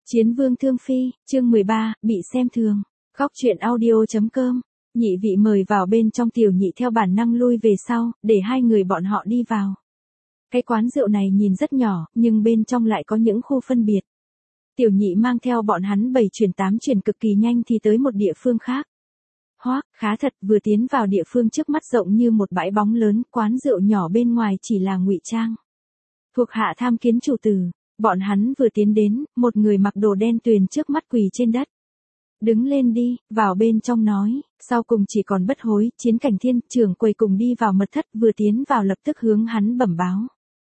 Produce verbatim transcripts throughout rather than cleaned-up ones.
Chiến vương thương phi, chương mười ba, bị xem thường. Góc truyện audio chấm com. Nhị vị mời vào bên trong, tiểu nhị theo bản năng lui về sau, để hai người bọn họ đi vào. Cái quán rượu này nhìn rất nhỏ, nhưng bên trong lại có những khu phân biệt. Tiểu nhị mang theo bọn hắn bảy chuyển tám chuyển cực kỳ nhanh thì tới một địa phương khác. Hoác, khá thật, vừa tiến vào địa phương trước mắt rộng như một bãi bóng lớn, quán rượu nhỏ bên ngoài chỉ là ngụy trang. Thuộc hạ tham kiến chủ tử. Bọn hắn vừa tiến đến, một người mặc đồ đen tuyền trước mắt quỳ trên đất. Đứng lên đi, vào bên trong nói, sau cùng chỉ còn Bất Hối, Chiến Cảnh Thiên, trưởng quầy cùng đi vào mật thất, vừa tiến vào lập tức hướng hắn bẩm báo.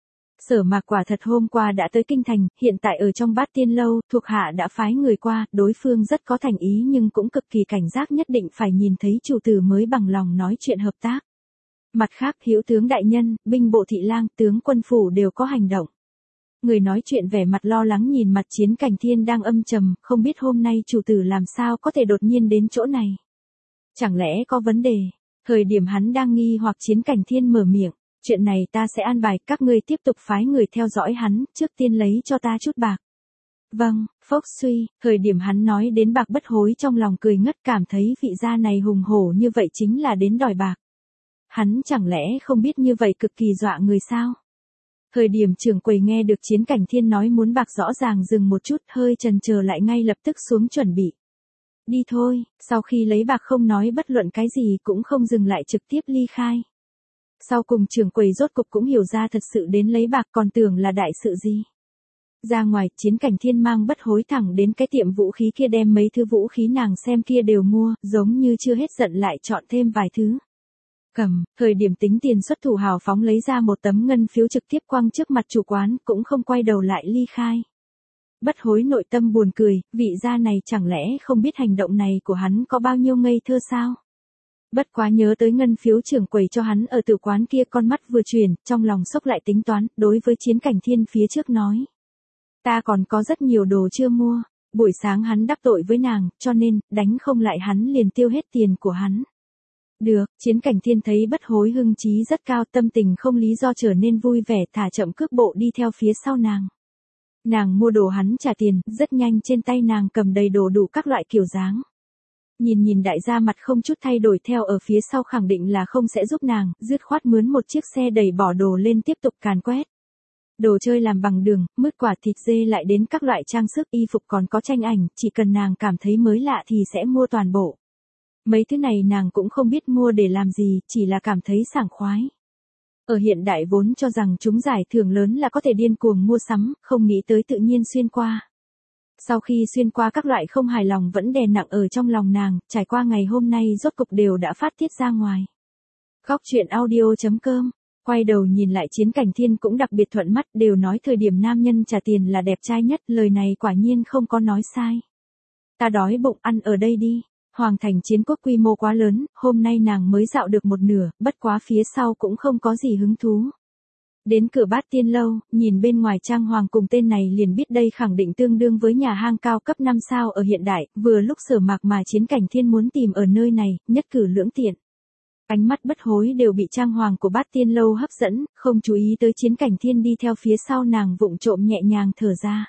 Sở Mạc quả thật hôm qua đã tới kinh thành, hiện tại ở trong Bát Tiên lâu, thuộc hạ đã phái người qua, đối phương rất có thành ý nhưng cũng cực kỳ cảnh giác, nhất định phải nhìn thấy chủ tử mới bằng lòng nói chuyện hợp tác. Mặt khác, Hữu tướng đại nhân, binh bộ thị lang, tướng quân phủ đều có hành động. Người nói chuyện vẻ mặt lo lắng nhìn mặt Chiến Cảnh Thiên đang âm trầm, không biết hôm nay chủ tử làm sao có thể đột nhiên đến chỗ này. Chẳng lẽ có vấn đề? Thời điểm hắn đang nghi hoặc, Chiến Cảnh Thiên mở miệng, chuyện này ta sẽ an bài, các ngươi tiếp tục phái người theo dõi hắn, trước tiên lấy cho ta chút bạc. Vâng, phốc suy, thời điểm hắn nói đến bạc, Bất Hối trong lòng cười ngất, cảm thấy vị gia này hùng hổ như vậy chính là đến đòi bạc. Hắn chẳng lẽ không biết như vậy cực kỳ dọa người sao? Thời điểm trưởng quầy nghe được Chiến Cảnh Thiên nói muốn bạc rõ ràng dừng một chút, hơi chần chờ lại ngay lập tức xuống chuẩn bị. Đi thôi, sau khi lấy bạc không nói bất luận cái gì cũng không dừng lại, trực tiếp ly khai. Sau cùng trưởng quầy rốt cục cũng hiểu ra thật sự đến lấy bạc, còn tưởng là đại sự gì. Ra ngoài, Chiến Cảnh Thiên mang Bất Hối thẳng đến cái tiệm vũ khí kia, đem mấy thứ vũ khí nàng xem kia đều mua, giống như chưa hết giận lại chọn thêm vài thứ. Cầm, thời điểm tính tiền xuất thủ hào phóng lấy ra một tấm ngân phiếu trực tiếp quăng trước mặt chủ quán, cũng không quay đầu lại ly khai. Bất Hối nội tâm buồn cười, vị gia này chẳng lẽ không biết hành động này của hắn có bao nhiêu ngây thơ sao? Bất quá nhớ tới ngân phiếu trưởng quầy cho hắn ở tử quán kia, con mắt vừa chuyển, trong lòng sốc lại tính toán, đối với Chiến Cảnh Thiên phía trước nói. Ta còn có rất nhiều đồ chưa mua, buổi sáng hắn đắc tội với nàng, cho nên, đánh không lại hắn liền tiêu hết tiền của hắn. Được, Chiến Cảnh Thiên thấy Bất Hối hưng trí rất cao, tâm tình không lý do trở nên vui vẻ, thả chậm cước bộ đi theo phía sau nàng. Nàng mua đồ hắn trả tiền, rất nhanh trên tay nàng cầm đầy đồ đủ các loại kiểu dáng. Nhìn nhìn đại gia mặt không chút thay đổi theo ở phía sau, khẳng định là không sẽ giúp nàng, dứt khoát mướn một chiếc xe đẩy bỏ đồ lên tiếp tục càn quét. Đồ chơi làm bằng đường, mứt quả, thịt dê lại đến các loại trang sức, y phục còn có tranh ảnh, chỉ cần nàng cảm thấy mới lạ thì sẽ mua toàn bộ. Mấy thứ này nàng cũng không biết mua để làm gì, chỉ là cảm thấy sảng khoái. Ở hiện đại vốn cho rằng chúng giải thưởng lớn là có thể điên cuồng mua sắm, không nghĩ tới tự nhiên xuyên qua. Sau khi xuyên qua, các loại không hài lòng vẫn đè nặng ở trong lòng nàng, trải qua ngày hôm nay rốt cục đều đã phát tiết ra ngoài. Góc truyện audio chấm com. Quay đầu nhìn lại Chiến Cảnh Thiên cũng đặc biệt thuận mắt, đều nói thời điểm nam nhân trả tiền là đẹp trai nhất, lời này quả nhiên không có nói sai. Ta đói bụng, ăn ở đây đi. Hoàng thành chiến quốc quy mô quá lớn, hôm nay nàng mới dạo được một nửa, bất quá phía sau cũng không có gì hứng thú. Đến cửa Bát Tiên lâu, nhìn bên ngoài trang hoàng cùng tên này liền biết đây khẳng định tương đương với nhà hang cao cấp năm sao ở hiện đại, vừa lúc Sở Mạc mà Chiến Cảnh Thiên muốn tìm ở nơi này, nhất cử lưỡng tiện. Ánh mắt Bất Hối đều bị trang hoàng của Bát Tiên lâu hấp dẫn, không chú ý tới Chiến Cảnh Thiên đi theo phía sau nàng, vụng trộm nhẹ nhàng thở ra.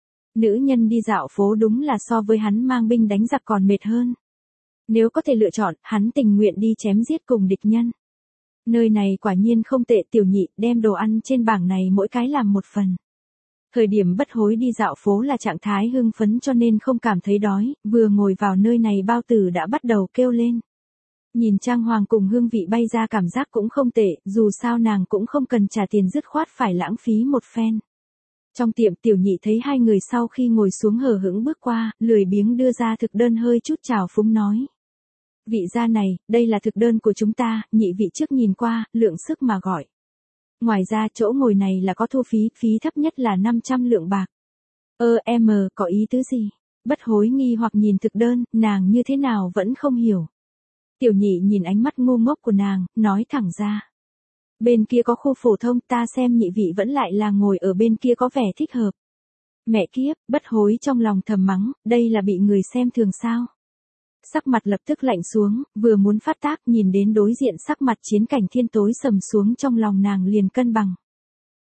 Nữ nhân đi dạo phố đúng là so với hắn mang binh đánh giặc còn mệt hơn. Nếu có thể lựa chọn, hắn tình nguyện đi chém giết cùng địch nhân. Nơi này quả nhiên không tệ, tiểu nhị, đem đồ ăn trên bảng này mỗi cái làm một phần. Thời điểm Bất Hối đi dạo phố là trạng thái hưng phấn cho nên không cảm thấy đói, vừa ngồi vào nơi này bao tử đã bắt đầu kêu lên. Nhìn trang hoàng cùng hương vị bay ra, cảm giác cũng không tệ, dù sao nàng cũng không cần trả tiền, dứt khoát phải lãng phí một phen. Trong tiệm, tiểu nhị thấy hai người sau khi ngồi xuống hờ hững bước qua, lười biếng đưa ra thực đơn, hơi chút trào phúng nói. Vị gia này, đây là thực đơn của chúng ta, nhị vị trước nhìn qua, lượng sức mà gọi. Ngoài ra chỗ ngồi này là có thu phí, phí thấp nhất là năm trăm lượng bạc. Ơ em, có ý tứ gì? Bất Hối nghi hoặc nhìn thực đơn, nàng như thế nào vẫn không hiểu. Tiểu nhị nhìn ánh mắt ngu ngốc của nàng, nói thẳng ra. Bên kia có khu phổ thông, ta xem nhị vị vẫn lại là ngồi ở bên kia có vẻ thích hợp. Mẹ kiếp, Bất Hối trong lòng thầm mắng, đây là bị người xem thường sao? Sắc mặt lập tức lạnh xuống, vừa muốn phát tác, nhìn đến đối diện sắc mặt Chiến Cảnh Thiên tối sầm xuống, trong lòng nàng liền cân bằng.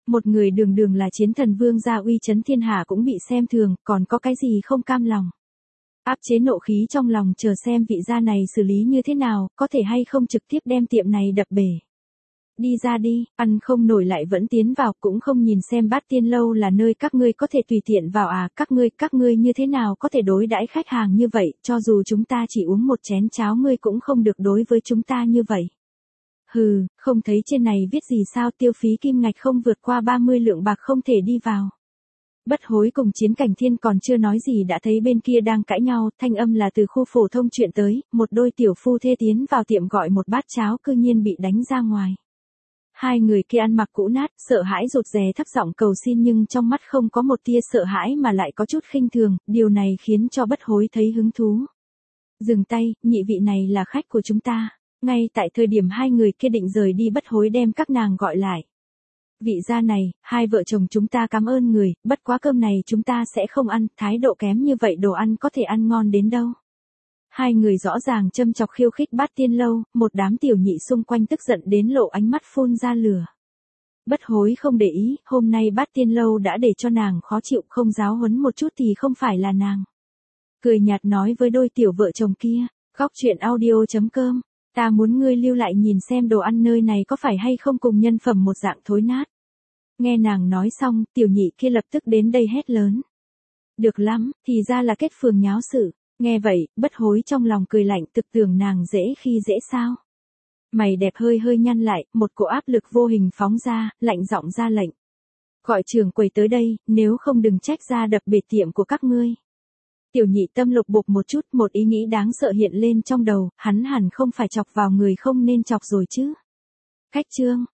Một người đường đường là chiến thần vương gia uy chấn thiên hạ cũng bị xem thường, còn có cái gì không cam lòng. Áp chế nộ khí trong lòng chờ xem vị gia này xử lý như thế nào, có thể hay không trực tiếp đem tiệm này đập bể. Đi ra đi, ăn không nổi lại vẫn tiến vào, cũng không nhìn xem Bát Tiên lâu là nơi các ngươi có thể tùy tiện vào à, các ngươi, các ngươi như thế nào có thể đối đãi khách hàng như vậy, cho dù chúng ta chỉ uống một chén cháo ngươi cũng không được đối với chúng ta như vậy. Hừ, không thấy trên này viết gì sao, tiêu phí kim ngạch không vượt qua ba mươi lượng bạc không thể đi vào. Bất Hối cùng Chiến Cảnh Thiên còn chưa nói gì đã thấy bên kia đang cãi nhau, thanh âm là từ khu phổ thông chuyện tới, một đôi tiểu phu thê tiến vào tiệm gọi một bát cháo cư nhiên bị đánh ra ngoài. Hai người kia ăn mặc cũ nát, sợ hãi rụt rè thấp giọng cầu xin nhưng trong mắt không có một tia sợ hãi mà lại có chút khinh thường, điều này khiến cho Bất Hối thấy hứng thú. Dừng tay, nhị vị này là khách của chúng ta. Ngay tại thời điểm hai người kia định rời đi Bất Hối đem các nàng gọi lại. Vị gia này, hai vợ chồng chúng ta cảm ơn người, bất quá cơm này chúng ta sẽ không ăn, thái độ kém như vậy đồ ăn có thể ăn ngon đến đâu. Hai người rõ ràng châm chọc khiêu khích Bát Tiên lâu, một đám tiểu nhị xung quanh tức giận đến lộ ánh mắt phun ra lửa. Bất Hối không để ý, hôm nay Bát Tiên lâu đã để cho nàng khó chịu, không giáo huấn một chút thì không phải là nàng. Cười nhạt nói với đôi tiểu vợ chồng kia, góc truyện audio chấm com. Ta muốn ngươi lưu lại nhìn xem đồ ăn nơi này có phải hay không cùng nhân phẩm một dạng thối nát. Nghe nàng nói xong, tiểu nhị kia lập tức đến đây hét lớn. Được lắm, thì ra là kết phường nháo sự. Nghe vậy, Bất Hối trong lòng cười lạnh, thực tưởng nàng dễ khi dễ sao. Mày đẹp hơi hơi nhăn lại, một cỗ áp lực vô hình phóng ra, lạnh giọng ra lệnh. Gọi trưởng quầy tới đây, nếu không đừng trách ra đập bể tiệm của các ngươi. Tiểu nhị tâm lục bục một chút, một ý nghĩ đáng sợ hiện lên trong đầu, hắn hẳn không phải chọc vào người không nên chọc rồi chứ. Khách trương,